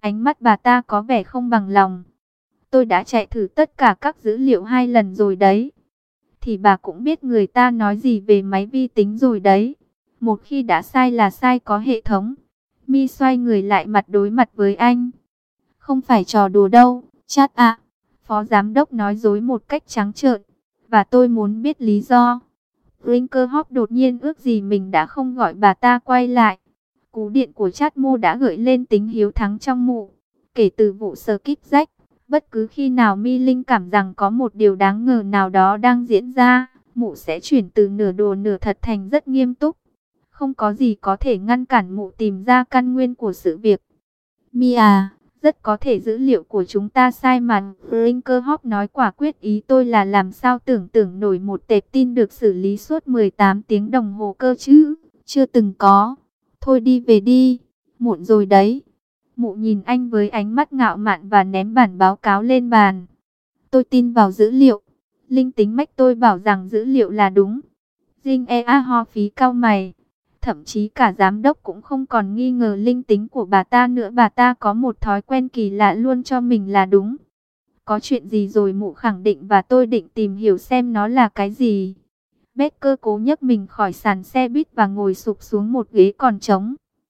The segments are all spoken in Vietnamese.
Ánh mắt bà ta có vẻ không bằng lòng. Tôi đã chạy thử tất cả các dữ liệu 2 lần rồi đấy. Thì bà cũng biết người ta nói gì về máy vi tính rồi đấy. Một khi đã sai là sai có hệ thống. Mi xoay người lại mặt đối mặt với anh. Không phải trò đùa đâu, Chad ạ. Phó giám đốc nói dối một cách trắng trợn. Và tôi muốn biết lý do. Brinkerhoff đột nhiên ước gì mình đã không gọi bà ta quay lại. Cú điện của Chad Mô đã gợi lên tính hiếu thắng trong mụ. Kể từ vụ sờ kíp rách, bất cứ khi nào Mi linh cảm rằng có một điều đáng ngờ nào đó đang diễn ra, mụ sẽ chuyển từ nửa đùa nửa thật thành rất nghiêm túc. Không có gì có thể ngăn cản mụ tìm ra căn nguyên của sự việc. Mi à, rất có thể dữ liệu của chúng ta sai mà. Brinkerhoff nói quả quyết, ý tôi là làm sao tưởng tượng nổi một tệp tin được xử lý suốt 18 tiếng đồng hồ cơ chứ, chưa từng có. Thôi đi về đi, muộn rồi đấy. Mụ nhìn anh với ánh mắt ngạo mạn và ném bản báo cáo lên bàn. Tôi tin vào dữ liệu. Linh tính mách tôi bảo rằng dữ liệu là đúng. Jing Ea ho phí cau mày. Thậm chí cả giám đốc cũng không còn nghi ngờ linh tính của bà ta nữa. Bà ta có một thói quen kỳ lạ luôn cho mình là đúng. Có chuyện gì rồi mụ khẳng định và tôi định tìm hiểu xem nó là cái gì. Becker cố nhấc mình khỏi sàn xe buýt và ngồi sụp xuống một ghế còn trống.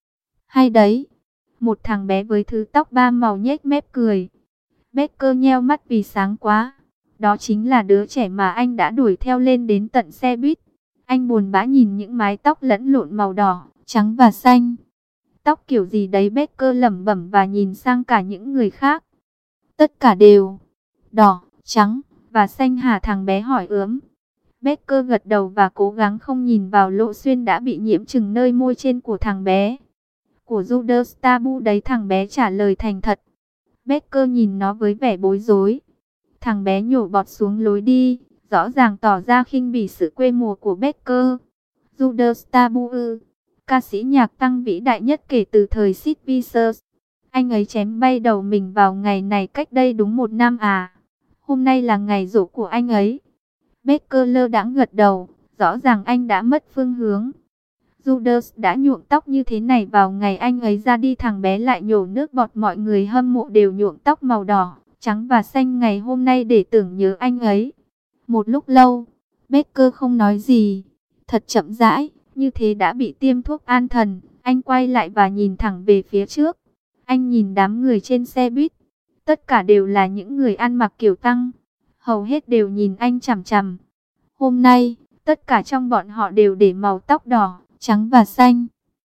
Hay đấy. Một thằng bé với thứ tóc 3 màu nhếch mép cười. Becker nheo mắt vì sáng quá. Đó chính là đứa trẻ mà anh đã đuổi theo lên đến tận xe buýt. Anh buồn bã nhìn những mái tóc lẫn lộn màu đỏ, trắng và xanh. Tóc kiểu gì đấy, Becker lẩm bẩm và nhìn sang cả những người khác. Tất cả đều đỏ, trắng và xanh hả? Thằng bé hỏi ướm. Becker gật đầu và cố gắng không nhìn vào lỗ xuyên đã bị nhiễm chừng nơi môi trên của thằng bé. Của Judas Tabu đấy, thằng bé trả lời thành thật. Becker nhìn nó với vẻ bối rối. Thằng bé nhổ bọt xuống lối đi, rõ ràng tỏ ra khinh bỉ sự quê mùa của Becker. Judas Tabu ư? Ca sĩ nhạc tăng vĩ đại nhất kể từ thời Sid Vicious. Anh ấy chém bay đầu mình vào ngày này cách đây đúng 1 năm à? Hôm nay là ngày giỗ của anh ấy. Becker lơ đãng gật đầu, rõ ràng anh đã mất phương hướng. Judas đã nhuộm tóc như thế này vào ngày anh ấy ra đi. Thằng bé lại nhổ nước bọt. Mọi người hâm mộ đều nhuộm tóc màu đỏ, trắng và xanh ngày hôm nay để tưởng nhớ anh ấy. Một lúc lâu, Becker không nói gì, thật chậm rãi, như thế đã bị tiêm thuốc an thần. Anh quay lại và nhìn thẳng về phía trước. Anh nhìn đám người trên xe buýt, tất cả đều là những người ăn mặc kiểu tăng, hầu hết đều nhìn anh chằm chằm. Hôm nay, tất cả trong bọn họ đều để màu tóc đỏ, trắng và xanh.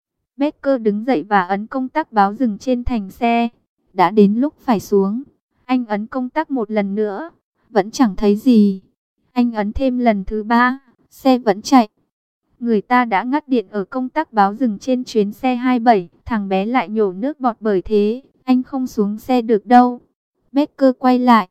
Becker đứng dậy và ấn công tắc báo dừng trên thành xe. Đã đến lúc phải xuống. Anh ấn công tắc một lần nữa, vẫn chẳng thấy gì. Anh ấn thêm lần thứ 3, xe vẫn chạy. Người ta đã ngắt điện ở công tắc báo dừng trên chuyến xe 27. Thằng bé lại nhổ nước bọt, bởi thế anh không xuống xe được đâu. Becker quay lại.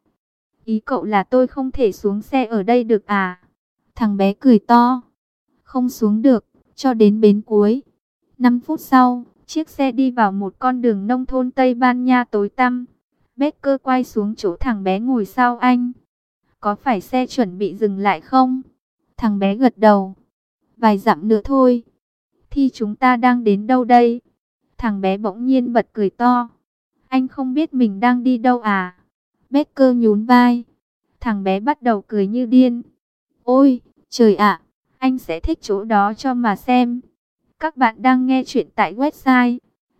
Ý cậu là tôi không thể xuống xe ở đây được à? Thằng bé cười to. Không xuống được, cho đến bến cuối. 5 phút sau, chiếc xe đi vào một con đường nông thôn Tây Ban Nha tối tăm. Becker quay xuống chỗ thằng bé ngồi sau anh. Có phải xe chuẩn bị dừng lại không? Thằng bé gật đầu. Vài dặm nữa thôi. Thì chúng ta đang đến đâu đây? Thằng bé bỗng nhiên bật cười to. Anh không biết mình đang đi đâu à? Becker nhún vai. Thằng bé bắt đầu cười như điên. Ôi, trời ạ, anh sẽ thích chỗ đó cho mà xem. Các bạn đang nghe chuyện tại website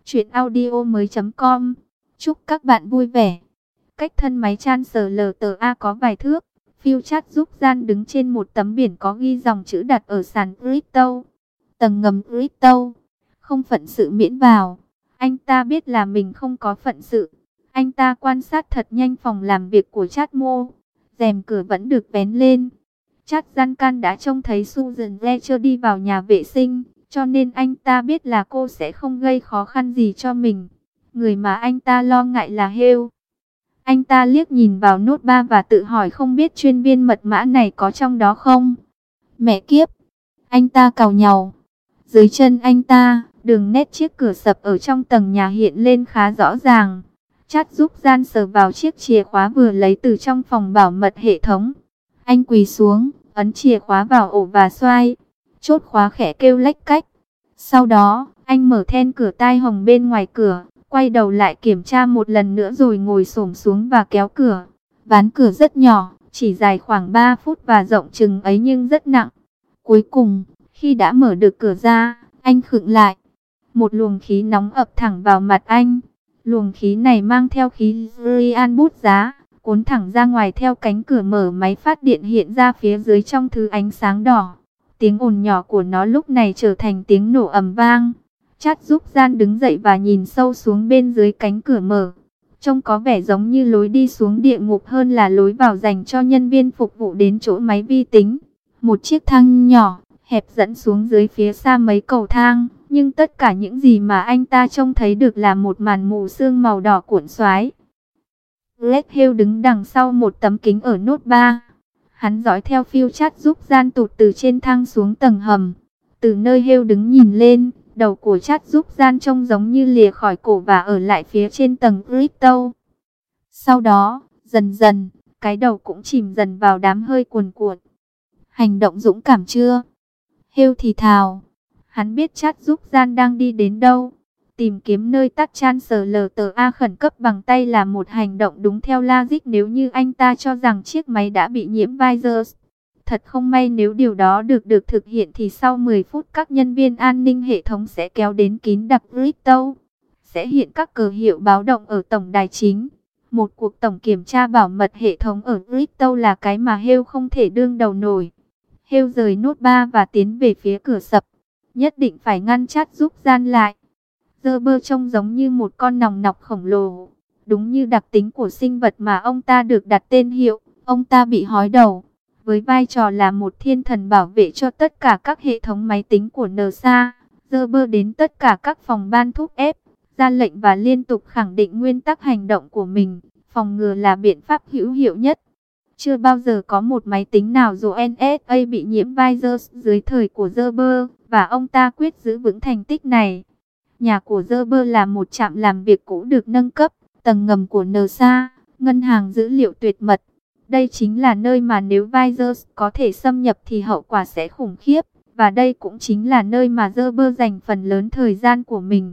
chuyenaudio.com. Chúc các bạn vui vẻ. Cách thân máy Translator có vài thước, Phil Chat giúp Gian đứng trên một tấm biển có ghi dòng chữ đặt ở sàn crypto. Tầng ngầm crypto. Không phận sự miễn vào. Anh ta biết là mình không có phận sự. Anh ta quan sát thật nhanh phòng làm việc của Chad Mo. Rèm cửa vẫn được vén lên. Chad Duncan đã trông thấy Susan Fletcher đi vào nhà vệ sinh, cho nên anh ta biết là cô sẽ không gây khó khăn gì cho mình. Người mà anh ta lo ngại là Hale. Anh ta liếc nhìn vào nốt 3 và tự hỏi không biết chuyên viên mật mã này có trong đó không. Mẹ kiếp! Anh ta càu nhàu. Dưới chân anh ta, đường nét chiếc cửa sập ở trong tầng nhà hiện lên khá rõ ràng. Chad giúp Gian sờ vào chiếc chìa khóa vừa lấy từ trong phòng bảo mật hệ thống. Anh quỳ xuống, ấn chìa khóa vào ổ và xoay. Chốt khóa khẽ kêu lách cách. Sau đó, anh mở then cửa tai hồng bên ngoài cửa, quay đầu lại kiểm tra một lần nữa rồi ngồi xổm xuống và kéo cửa. Ván cửa rất nhỏ, chỉ dài khoảng 3 phút và rộng chừng ấy nhưng rất nặng. Cuối cùng, khi đã mở được cửa ra, anh khựng lại. Một luồng khí nóng ập thẳng vào mặt anh. Luồng khí này mang theo khí Ryan bút giá, cuốn thẳng ra ngoài theo cánh cửa mở, máy phát điện hiện ra phía dưới trong thứ ánh sáng đỏ. Tiếng ồn nhỏ của nó lúc này trở thành tiếng nổ ầm vang. Chát giúp Gian đứng dậy và nhìn sâu xuống bên dưới cánh cửa mở. Trông có vẻ giống như lối đi xuống địa ngục hơn là lối vào dành cho nhân viên phục vụ đến chỗ máy vi tính. Một chiếc thang nhỏ, hẹp dẫn xuống dưới phía xa mấy cầu thang. Nhưng tất cả những gì mà anh ta trông thấy được là một màn mù sương màu đỏ cuộn xoáy. Greg Hill đứng đằng sau một tấm kính ở nốt 3. Hắn dõi theo Phil Chát giúp Gian tụt từ trên thang xuống tầng hầm. Từ nơi Hill đứng nhìn lên, đầu của Chát giúp Gian trông giống như lìa khỏi cổ và ở lại phía trên tầng crypto. Sau đó, dần dần, cái đầu cũng chìm dần vào đám hơi cuồn cuộn. Hành động dũng cảm chưa? Hill thì thào. Hắn biết Chát giúp Gian đang đi đến đâu. Tìm kiếm nơi tắt Chancellor khẩn cấp bằng tay là một hành động đúng theo logic nếu như anh ta cho rằng chiếc máy đã bị nhiễm virus. Thật không may nếu điều đó được thực hiện thì sau 10 phút các nhân viên an ninh hệ thống sẽ kéo đến kín đặc crypto. Sẽ hiện các cờ hiệu báo động ở tổng đài chính. Một cuộc tổng kiểm tra bảo mật hệ thống ở crypto là cái mà Hill không thể đương đầu nổi. Hill rời nốt 3 và tiến về phía cửa sập. Nhất định phải ngăn Chát giúp Gian lại. Gerber trông giống như một con nòng nọc khổng lồ. Đúng như đặc tính của sinh vật mà ông ta được đặt tên hiệu. Ông ta bị hói đầu. Với vai trò là một thiên thần bảo vệ cho tất cả các hệ thống máy tính của NASA, Gerber đến tất cả các phòng ban thúc ép, ra lệnh và liên tục khẳng định nguyên tắc hành động của mình. Phòng ngừa là biện pháp hữu hiệu nhất. Chưa bao giờ có một máy tính nào dù NSA bị nhiễm virus dưới thời của Gerber, và ông ta quyết giữ vững thành tích này. Nhà của Gerber là một trạm làm việc cũ được nâng cấp, tầng ngầm của NASA, ngân hàng dữ liệu tuyệt mật. Đây chính là nơi mà nếu virus có thể xâm nhập thì hậu quả sẽ khủng khiếp, và đây cũng chính là nơi mà Gerber dành phần lớn thời gian của mình.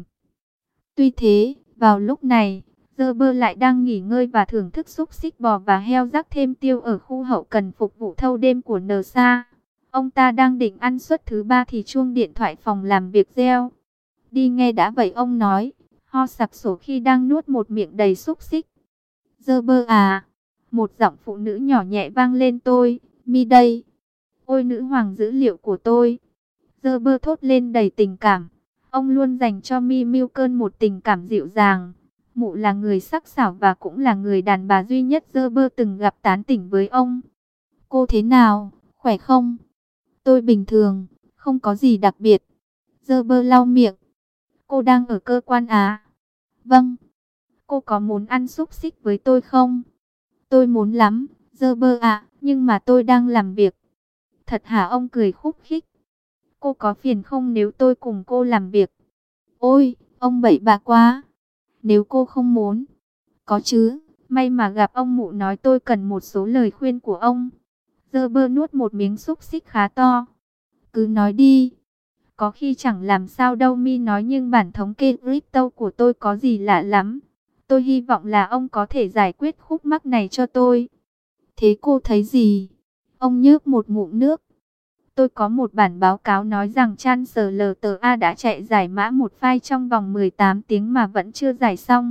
Tuy thế, vào lúc này, Gerber lại đang nghỉ ngơi và thưởng thức xúc xích bò và heo rắc thêm tiêu ở khu hậu cần phục vụ thâu đêm của NASA. Ông ta đang định ăn suất thứ 3 thì chuông điện thoại phòng làm việc reo. Đi nghe đã vậy, ông nói, ho sặc sổ khi đang nuốt một miệng đầy xúc xích. Gerber à, một giọng phụ nữ nhỏ nhẹ vang lên. Tôi, Mi đây. Ôi nữ hoàng dữ liệu của tôi. Gerber thốt lên đầy tình cảm. Ông luôn dành cho Mi Milken một tình cảm dịu dàng. Mụ là người sắc sảo và cũng là người đàn bà duy nhất Gerber từng gặp tán tỉnh với ông. Cô thế nào, khỏe không? Tôi bình thường, không có gì đặc biệt. Gerber lau miệng. Cô đang ở cơ quan à? Vâng. Cô có muốn ăn xúc xích với tôi không? Tôi muốn lắm, Gerber ạ, nhưng mà tôi đang làm việc. Thật hả? Ông cười khúc khích. Cô có phiền không nếu tôi cùng cô làm việc? Ôi, ông bậy bạ quá. Nếu cô không muốn. Có chứ, may mà gặp ông, mụ nói tôi cần một số lời khuyên của ông. Gerber nuốt một miếng xúc xích khá to. Cứ nói đi. Có khi chẳng làm sao đâu, Mi nói, nhưng bản thống kê crypto của tôi có gì lạ lắm. Tôi hy vọng là ông có thể giải quyết khúc mắc này cho tôi. Thế cô thấy gì? Ông nhớp một ngụm nước. Tôi có một bản báo cáo nói rằng Chancellor đã chạy giải mã một file trong vòng 18 tiếng mà vẫn chưa giải xong.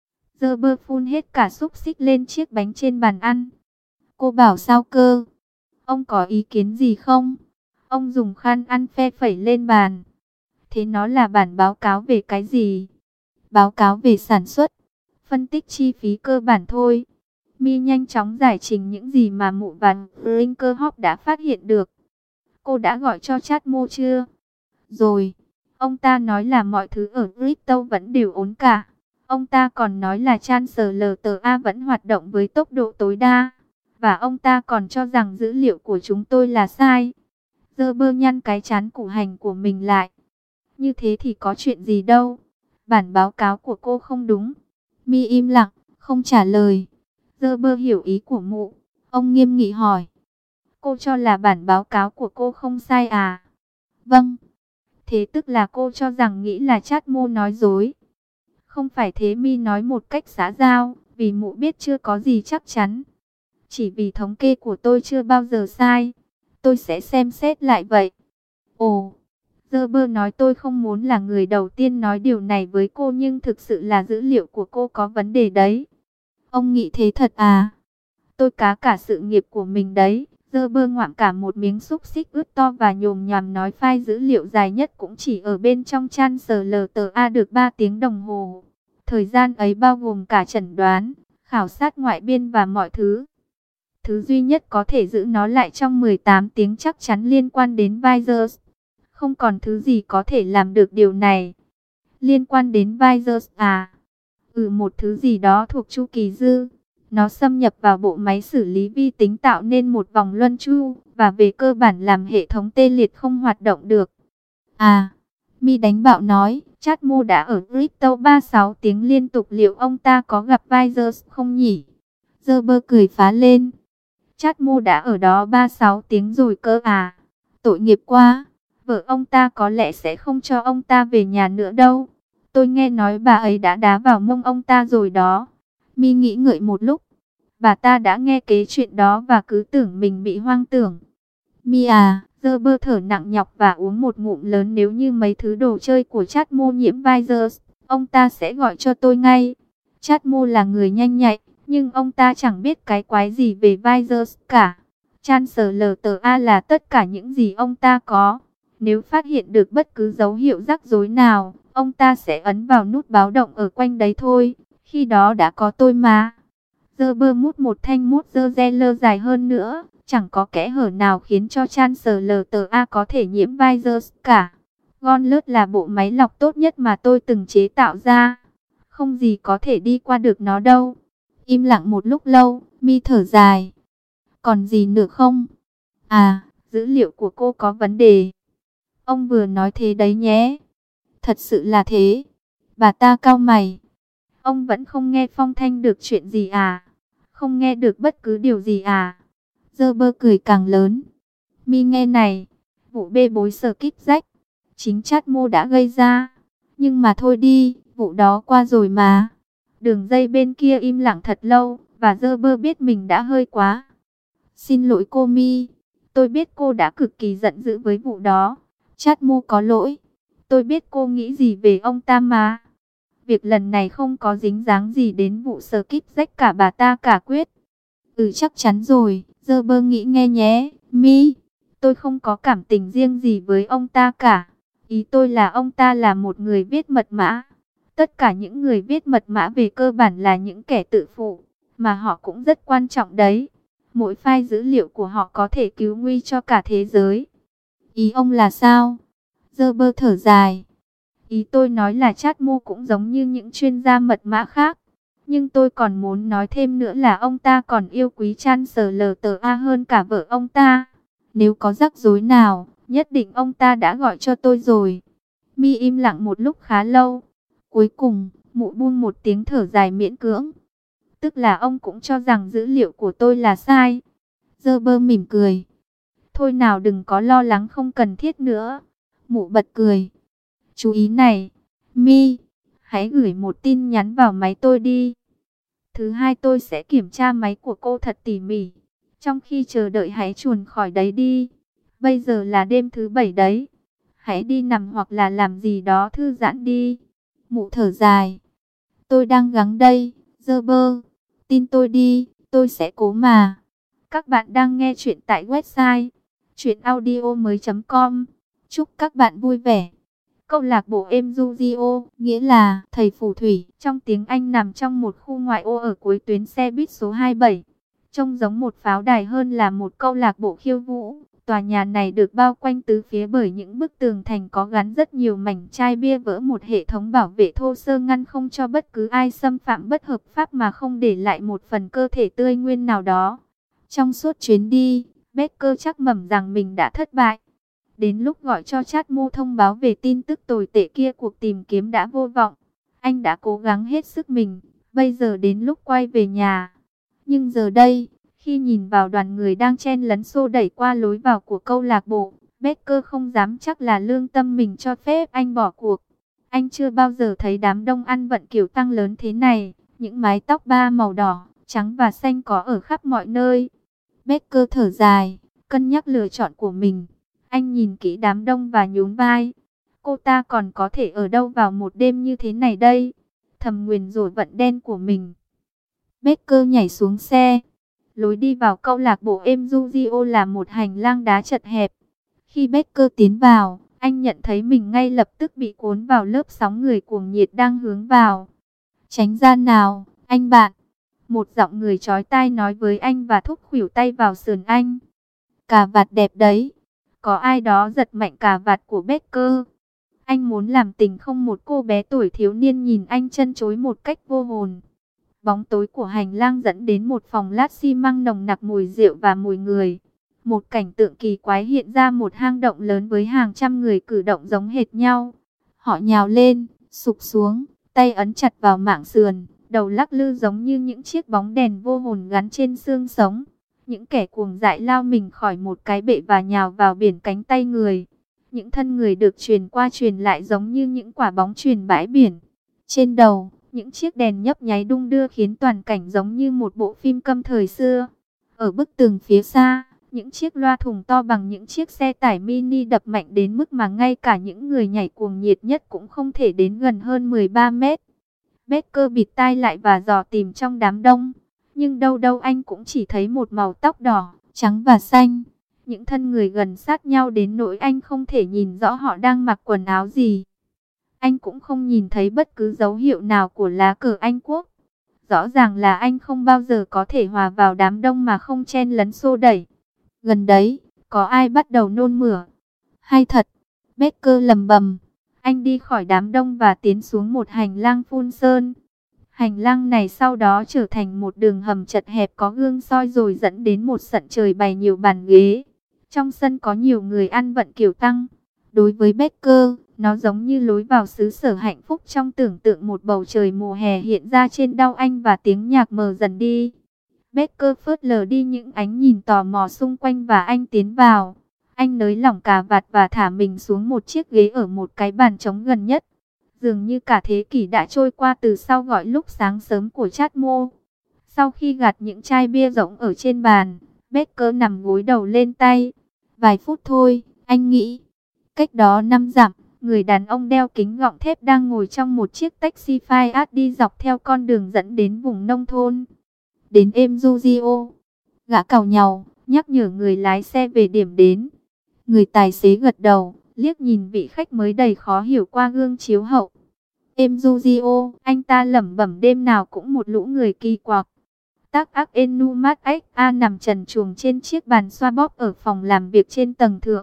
Gerber phun hết cả xúc xích lên chiếc bánh trên bàn ăn. Cô bảo sao cơ? Ông có ý kiến gì không? Ông dùng khăn ăn phe phẩy lên bàn. Thế nó là bản báo cáo về cái gì? Báo cáo về sản xuất, phân tích chi phí cơ bản thôi. Mi nhanh chóng giải trình những gì mà mụ và Brinkerhoff đã phát hiện được. Cô đã gọi cho Chát Mô chưa? Rồi. Ông ta nói là mọi thứ ở crypto vẫn đều ổn cả. Ông ta còn nói là Chancellor vẫn hoạt động với tốc độ tối đa. Và ông ta còn cho rằng dữ liệu của chúng tôi là sai. Gerber nhăn cái trán củ hành của mình lại. Như thế thì có chuyện gì đâu. Bản báo cáo của cô không đúng. Mi im lặng, không trả lời. Gerber hiểu ý của mụ. Ông nghiêm nghị hỏi. Cô cho là bản báo cáo của cô không sai à? Vâng. Thế tức là cô cho rằng nghĩ là Chát Mô nói dối. Không phải thế, Mi nói một cách xã giao, vì mụ biết chưa có gì chắc chắn. Chỉ vì thống kê của tôi chưa bao giờ sai. Tôi sẽ xem xét lại vậy. Ồ, Gerber nói tôi không muốn là người đầu tiên nói điều này với cô, nhưng thực sự là dữ liệu của cô có vấn đề đấy. Ông nghĩ thế thật à? Tôi cá cả sự nghiệp của mình đấy. Gerber ngoạm cả một miếng xúc xích ướt to và nhồm nhòm nói file dữ liệu dài nhất cũng chỉ ở bên trong ChancellorsA được 3 tiếng đồng hồ. Thời gian ấy bao gồm cả chẩn đoán, khảo sát ngoại biên và mọi thứ. Thứ duy nhất có thể giữ nó lại trong 18 tiếng chắc chắn liên quan đến Visors. Không còn thứ gì có thể làm được điều này. Liên quan đến Visors à? Một thứ gì đó thuộc chu kỳ dư. Nó xâm nhập vào bộ máy xử lý vi tính tạo nên một vòng luân chu, và về cơ bản làm hệ thống tê liệt không hoạt động được. À, Mi đánh bạo nói, Chatmo đã ở crypto 36 tiếng liên tục, liệu ông ta có gặp Visors không nhỉ? Gerber cười phá lên. Chatmo đã ở đó 36 tiếng rồi cơ à? Tội nghiệp quá. Vợ ông ta có lẽ sẽ không cho ông ta về nhà nữa đâu. Tôi nghe nói bà ấy đã đá vào mông ông ta rồi đó. Mi nghĩ ngợi một lúc. Bà ta đã nghe cái chuyện đó và cứ tưởng mình bị hoang tưởng. Mi à, Gerber thở nặng nhọc và uống một ngụm lớn. Nếu như mấy thứ đồ chơi của Chatmo nhiễm virus, ông ta sẽ gọi cho tôi ngay. Chatmo là người nhanh nhạy, nhưng ông ta chẳng biết cái quái gì về virus cả. ChancellorsA là tất cả những gì ông ta có. Nếu phát hiện được bất cứ dấu hiệu rắc rối nào, ông ta sẽ ấn vào nút báo động ở quanh đấy thôi. Khi đó đã có tôi mà. Gerber mút một thanh mút dơ geller dài hơn nữa. Chẳng có kẽ hở nào khiến cho ChancellorsA có thể nhiễm virus cả. Gauntlet là bộ máy lọc tốt nhất mà tôi từng chế tạo ra. Không gì có thể đi qua được nó đâu. Im lặng một lúc lâu, Mi thở dài. Còn gì nữa không? À, dữ liệu của cô có vấn đề. Ông vừa nói thế đấy nhé. Thật sự là thế. Bà ta cau mày. Ông vẫn không nghe phong thanh được chuyện gì à? Không nghe được bất cứ điều gì à? Gerber cười càng lớn. Mi nghe này. Vụ bê bối Skip rách. Chính Chatmo đã gây ra. Nhưng mà thôi đi, vụ đó qua rồi mà. Đường dây bên kia im lặng thật lâu. Và Gerber biết mình đã hơi quá. Xin lỗi cô Mi. Tôi biết cô đã cực kỳ giận dữ với vụ đó. Chatmo có lỗi. Tôi biết cô nghĩ gì về ông ta mà. Việc lần này không có dính dáng gì đến vụ Skip rách cả, bà ta cả quyết. Chắc chắn rồi. Gerber nghĩ nghe nhé. Mi, tôi không có cảm tình riêng gì với ông ta cả. Ý tôi là ông ta là một người viết mật mã. Tất cả những người viết mật mã về cơ bản là những kẻ tự phụ, mà họ cũng rất quan trọng đấy. Mỗi file dữ liệu của họ có thể cứu nguy cho cả thế giới. Ý ông là sao? Gerber thở dài. Ý tôi nói là Chatmo cũng giống như những chuyên gia mật mã khác. Nhưng tôi còn muốn nói thêm nữa là ông ta còn yêu quý ChancellorsA hơn cả vợ ông ta. Nếu có rắc rối nào, nhất định ông ta đã gọi cho tôi rồi. Mi im lặng một lúc khá lâu. Cuối cùng, mụ buông một tiếng thở dài miễn cưỡng. Tức là ông cũng cho rằng dữ liệu của tôi là sai. Gerber mỉm cười. Thôi nào, đừng có lo lắng không cần thiết nữa. Mụ bật cười. Chú ý này, Mi, hãy gửi một tin nhắn vào máy tôi đi. Thứ hai tôi sẽ kiểm tra máy của cô thật tỉ mỉ. Trong khi chờ đợi hãy chuồn khỏi đấy đi. Bây giờ là đêm thứ 7 đấy. Hãy đi nằm hoặc là làm gì đó thư giãn đi. Mụ thở dài. Tôi đang gắng đây, Gerber. Tin tôi đi, tôi sẽ cố mà. Các bạn đang nghe chuyện tại website chuyenaudio.com. Chúc các bạn vui vẻ. Câu lạc bộ Emzuzio, nghĩa là thầy phù thủy, trong tiếng Anh nằm trong một khu ngoại ô ở cuối tuyến xe buýt số 27. Trông giống một pháo đài hơn là một câu lạc bộ khiêu vũ. Tòa nhà này được bao quanh tứ phía bởi những bức tường thành có gắn rất nhiều mảnh chai bia vỡ, một hệ thống bảo vệ thô sơ ngăn không cho bất cứ ai xâm phạm bất hợp pháp mà không để lại một phần cơ thể tươi nguyên nào đó. Trong suốt chuyến đi, Becker chắc mẩm rằng mình đã thất bại. Đến lúc gọi cho Chatmo thông báo về tin tức tồi tệ kia, cuộc tìm kiếm đã vô vọng. Anh đã cố gắng hết sức mình, bây giờ đến lúc quay về nhà. Nhưng giờ đây, khi nhìn vào đoàn người đang chen lấn xô đẩy qua lối vào của câu lạc bộ, Becker không dám chắc là lương tâm mình cho phép anh bỏ cuộc. Anh chưa bao giờ thấy đám đông ăn vận kiểu tăng lớn thế này. Những mái tóc ba màu đỏ, trắng và xanh có ở khắp mọi nơi. Becker thở dài, cân nhắc lựa chọn của mình. Anh nhìn kỹ đám đông và nhún vai. Cô ta còn có thể ở đâu vào một đêm như thế này đây? Thầm nguyền rủa vận đen của mình. Becker nhảy xuống xe. Lối đi vào câu lạc bộ Emzugio là một hành lang đá chật hẹp. Khi Becker tiến vào, anh nhận thấy mình ngay lập tức bị cuốn vào lớp sóng người cuồng nhiệt đang hướng vào. Tránh ra nào, anh bạn. Một giọng người chói tai nói với anh và thúc khuỷu tay vào sườn anh. Cà vạt đẹp đấy. Có ai đó giật mạnh cà vạt của Becker. Anh muốn làm tình không, một cô bé tuổi thiếu niên nhìn anh chân chối một cách vô hồn. Bóng tối của hành lang dẫn đến một phòng lát xi măng nồng nặc mùi rượu và mùi người. Một cảnh tượng kỳ quái hiện ra, một hang động lớn với hàng trăm người cử động giống hệt nhau. Họ nhào lên, sụp xuống, tay ấn chặt vào mảng sườn, đầu lắc lư giống như những chiếc bóng đèn vô hồn gắn trên xương sống. Những kẻ cuồng dại lao mình khỏi một cái bệ và nhào vào biển cánh tay người. Những thân người được truyền qua truyền lại giống như những quả bóng chuyền bãi biển. Trên đầu, những chiếc đèn nhấp nháy đung đưa khiến toàn cảnh giống như một bộ phim câm thời xưa. Ở bức tường phía xa, những chiếc loa thùng to bằng những chiếc xe tải mini đập mạnh đến mức mà ngay cả những người nhảy cuồng nhiệt nhất cũng không thể đến gần hơn 13 mét. Becker bịt tai lại và dò tìm trong đám đông. Nhưng đâu đâu anh cũng chỉ thấy một màu tóc đỏ, trắng và xanh. Những thân người gần sát nhau đến nỗi anh không thể nhìn rõ họ đang mặc quần áo gì. Anh cũng không nhìn thấy bất cứ dấu hiệu nào của lá cờ Anh Quốc. Rõ ràng là anh không bao giờ có thể hòa vào đám đông mà không chen lấn xô đẩy. Gần đấy, có ai bắt đầu nôn mửa. Hay thật, Becker lầm bầm. Anh đi khỏi đám đông và tiến xuống một hành lang phun sơn. Hành lang này sau đó trở thành một đường hầm chật hẹp có gương soi rồi dẫn đến một sân trời bày nhiều bàn ghế. Trong sân có nhiều người ăn vận kiểu tăng. Đối với Becker, nó giống như lối vào xứ sở hạnh phúc trong tưởng tượng, một bầu trời mùa hè hiện ra trên đau anh và tiếng nhạc mờ dần đi. Becker phớt lờ đi những ánh nhìn tò mò xung quanh và anh tiến vào. Anh nới lỏng cà vạt và thả mình xuống một chiếc ghế ở một cái bàn trống gần nhất. Dường như cả thế kỷ đã trôi qua từ sau gọi lúc sáng sớm của Chatmo. Sau khi gạt những chai bia rỗng ở trên bàn, Becker nằm gối đầu lên tay. Vài phút thôi, anh nghĩ. Cách đó 5 dặm, người đàn ông đeo kính gọng thép đang ngồi trong một chiếc taxi Fiat đi dọc theo con đường dẫn đến vùng nông thôn. Đến Emzugio, gã càu nhàu, nhắc nhở người lái xe về điểm đến. Người tài xế gật đầu, liếc nhìn vị khách mới đầy khó hiểu qua gương chiếu hậu. Emzugio, anh ta lẩm bẩm, đêm nào cũng một lũ người kỳ quặc. Tác ác Enumat XA nằm trần truồng trên chiếc bàn xoa bóp ở phòng làm việc trên tầng thượng.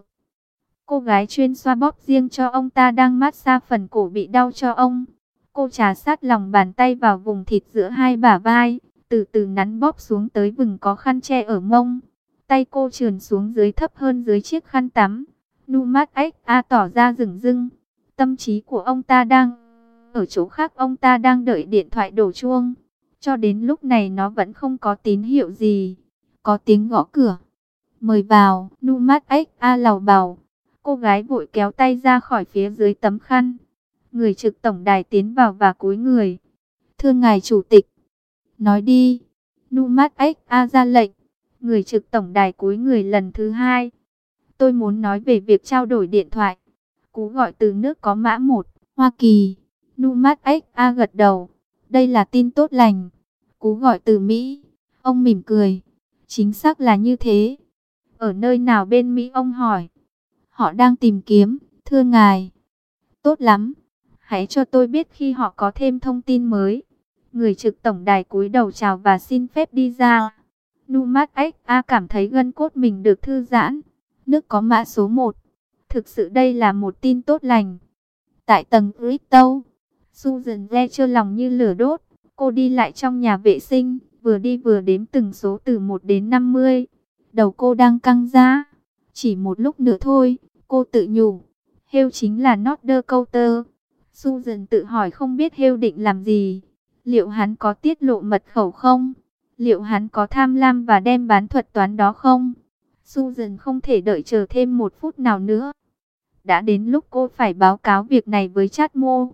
Cô gái chuyên xoa bóp riêng cho ông ta đang massage phần cổ bị đau cho ông. Cô trà sát lòng bàn tay vào vùng thịt giữa hai bả vai, từ từ nắn bóp xuống tới vùng có khăn che ở mông. Tay cô trườn xuống dưới thấp hơn dưới chiếc khăn tắm. Numat XA tỏ ra rừng rưng. Tâm trí của ông ta đang ở chỗ khác, ông ta đang đợi điện thoại đổ chuông. Cho đến lúc này nó vẫn không có tín hiệu gì. Có tiếng gõ cửa. Mời vào, Numat XA lầu bầu. Cô gái vội kéo tay ra khỏi phía dưới tấm khăn. Người trực tổng đài tiến vào và cúi người. Thưa ngài chủ tịch. Nói đi. Numat XA ra lệnh. Người trực tổng đài cúi người lần thứ hai. Tôi muốn nói về việc trao đổi điện thoại. Cú gọi từ nước có mã 1, Hoa Kỳ. Numat XA gật đầu. Đây là tin tốt lành. Cú gọi từ Mỹ. Ông mỉm cười. Chính xác là như thế. Ở nơi nào bên Mỹ, ông hỏi. Họ đang tìm kiếm, thưa ngài. Tốt lắm. Hãy cho tôi biết khi họ có thêm thông tin mới. Người trực tổng đài cúi đầu chào và xin phép đi ra. Numat XA cảm thấy gân cốt mình được thư giãn. Nước có mã số 1. Thực sự đây là một tin tốt lành. Tại tầng crypto, Susan Fletcher lòng như lửa đốt. Cô đi lại trong nhà vệ sinh, vừa đi vừa đếm từng số từ 1 đến 50. Đầu cô đang căng ra. Chỉ một lúc nữa thôi, cô tự nhủ. Hale chính là Norder Coulter. Susan tự hỏi không biết Hale định làm gì. Liệu hắn có tiết lộ mật khẩu không? Liệu hắn có tham lam và đem bán thuật toán đó không? Susan không thể đợi chờ thêm một phút nào nữa. Đã đến lúc cô phải báo cáo việc này với Chatmo.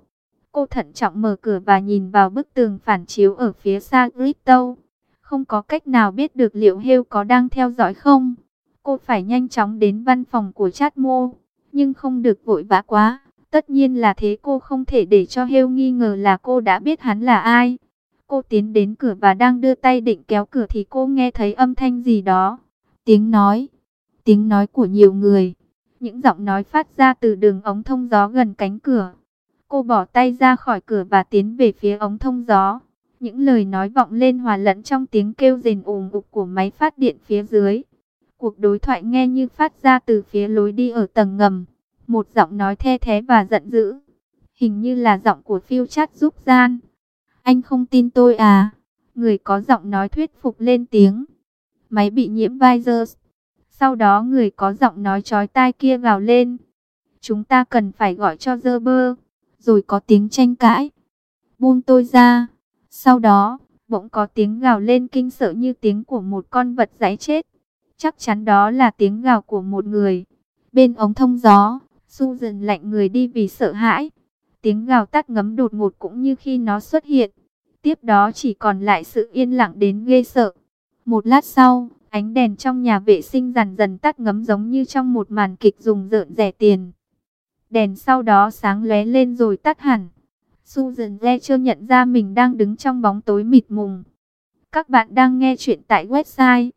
Cô thận trọng mở cửa và nhìn vào bức tường phản chiếu ở phía xa Crypto. Không có cách nào biết được liệu Hale có đang theo dõi không. Cô phải nhanh chóng đến văn phòng của Chatmo, nhưng không được vội vã quá. Tất nhiên là thế, cô không thể để cho Hale nghi ngờ là cô đã biết hắn là ai. Cô tiến đến cửa và đang đưa tay định kéo cửa thì cô nghe thấy âm thanh gì đó. Tiếng nói của nhiều người. Những giọng nói phát ra từ đường ống thông gió gần cánh cửa. Cô bỏ tay ra khỏi cửa và tiến về phía ống thông gió. Những lời nói vọng lên hòa lẫn trong tiếng kêu rền ùm ục của máy phát điện phía dưới. Cuộc đối thoại nghe như phát ra từ phía lối đi ở tầng ngầm. Một giọng nói the thé và giận dữ. Hình như là giọng của Phil Chat giúp gian. Anh không tin tôi à? Người có giọng nói thuyết phục lên tiếng. Máy bị nhiễm virus. Sau đó người có giọng nói chói tai kia gào lên. Chúng ta cần phải gọi cho Gerber. Rồi có tiếng tranh cãi. Buông tôi ra. Sau đó, bỗng có tiếng gào lên kinh sợ như tiếng của một con vật giãy chết. Chắc chắn đó là tiếng gào của một người. Bên ống thông gió, Susan lạnh người đi vì sợ hãi. Tiếng gào tắt ngấm đột ngột cũng như khi nó xuất hiện. Tiếp đó chỉ còn lại sự yên lặng đến ghê sợ. Một lát sau, ánh đèn trong nhà vệ sinh dần dần tắt ngấm giống như trong một màn kịch rùng rợn rẻ tiền. Đèn sau đó sáng lóe lên rồi tắt hẳn. Susan Fletcher nhận ra mình đang đứng trong bóng tối mịt mùng. Các bạn đang nghe chuyện tại website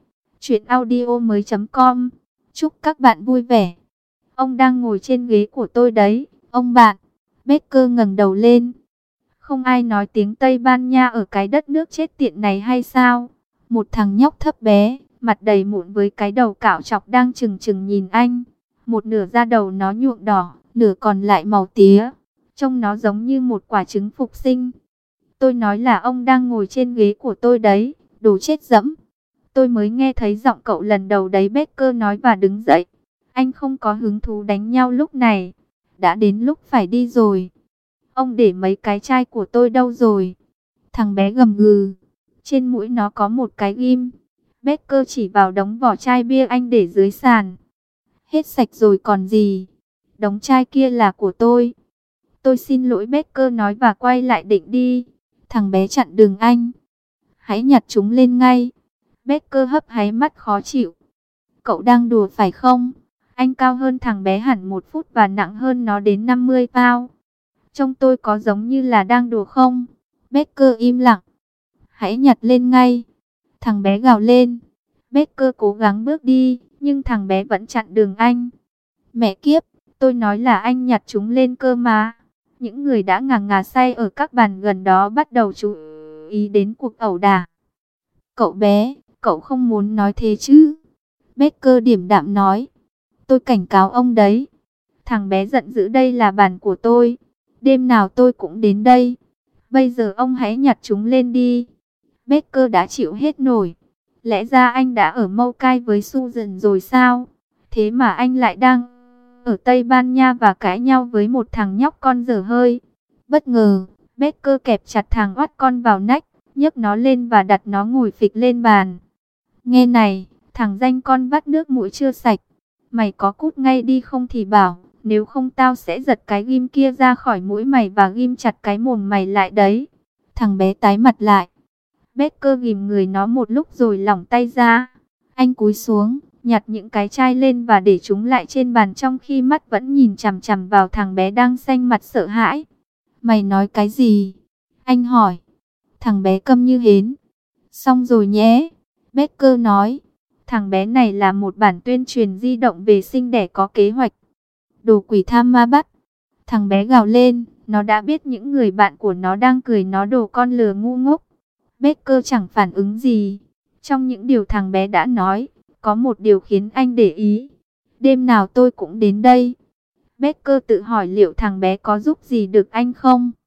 chuyenaudio.com. Chúc các bạn vui vẻ. Ông đang ngồi trên ghế của tôi đấy, ông bạn. Baker ngẩng đầu lên. Không ai nói tiếng Tây Ban Nha ở cái đất nước chết tiệt này hay sao? Một thằng nhóc thấp bé, mặt đầy mụn với cái đầu cạo chọc đang trừng trừng nhìn anh. Một nửa da đầu nó nhuộm đỏ, nửa còn lại màu tía. Trông nó giống như một quả trứng phục sinh. Tôi nói là ông đang ngồi trên ghế của tôi đấy, đồ chết dẫm. Tôi mới nghe thấy giọng cậu lần đầu đấy, Baker nói và đứng dậy. Anh không có hứng thú đánh nhau lúc này. Đã đến lúc phải đi rồi. Ông để mấy cái chai của tôi đâu rồi? Thằng bé gầm gừ. Trên mũi nó có một cái ghim. Baker chỉ vào đống vỏ chai bia anh để dưới sàn. Hết sạch rồi còn gì? Đống chai kia là của tôi. Tôi xin lỗi, Baker nói và quay lại định đi. Thằng bé chặn đường anh. Hãy nhặt chúng lên ngay. Baker hấp háy mắt khó chịu. Cậu đang đùa phải không? Anh cao hơn thằng bé hẳn 1 phút và nặng hơn nó đến 50 pound. Trông tôi có giống như là đang đùa không? Baker im lặng. Hãy nhặt lên ngay. Thằng bé gào lên. Baker cố gắng bước đi, nhưng thằng bé vẫn chặn đường anh. Mẹ kiếp, tôi nói là anh nhặt chúng lên cơ mà. Những người đã ngà ngà say ở các bàn gần đó bắt đầu chú ý đến cuộc ẩu đả. Cậu bé, cậu không muốn nói thế chứ? Baker điềm đạm nói. Tôi cảnh cáo ông đấy. Thằng bé giận dữ, đây là bàn của tôi. Đêm nào tôi cũng đến đây. Bây giờ ông hãy nhặt chúng lên đi. Baker đã chịu hết nổi. Lẽ ra anh đã ở Maucai với Susan rồi sao? Thế mà anh lại đang ở Tây Ban Nha và cãi nhau với một thằng nhóc con dở hơi. Bất ngờ, Baker kẹp chặt thằng oát con vào nách, nhấc nó lên và đặt nó ngồi phịch lên bàn. Nghe này, thằng danh con vắt nước mũi chưa sạch. Mày có cút ngay đi không thì bảo, nếu không tao sẽ giật cái ghim kia ra khỏi mũi mày và ghim chặt cái mồm mày lại đấy. Thằng bé tái mặt lại. Baker ghìm người nó một lúc rồi lỏng tay ra. Anh cúi xuống, nhặt những cái chai lên và để chúng lại trên bàn trong khi mắt vẫn nhìn chằm chằm vào thằng bé đang xanh mặt sợ hãi. Mày nói cái gì? Anh hỏi. Thằng bé câm như hến. Xong rồi nhé, Baker nói. Thằng bé này là một bản tuyên truyền di động về sinh đẻ có kế hoạch. Đồ quỷ tham ma bắt. Thằng bé gào lên, nó đã biết những người bạn của nó đang cười nó đồ con lừa ngu ngốc. Baker chẳng phản ứng gì. Trong những điều thằng bé đã nói, có một điều khiến anh để ý. Đêm nào tôi cũng đến đây. Baker tự hỏi liệu thằng bé có giúp gì được anh không?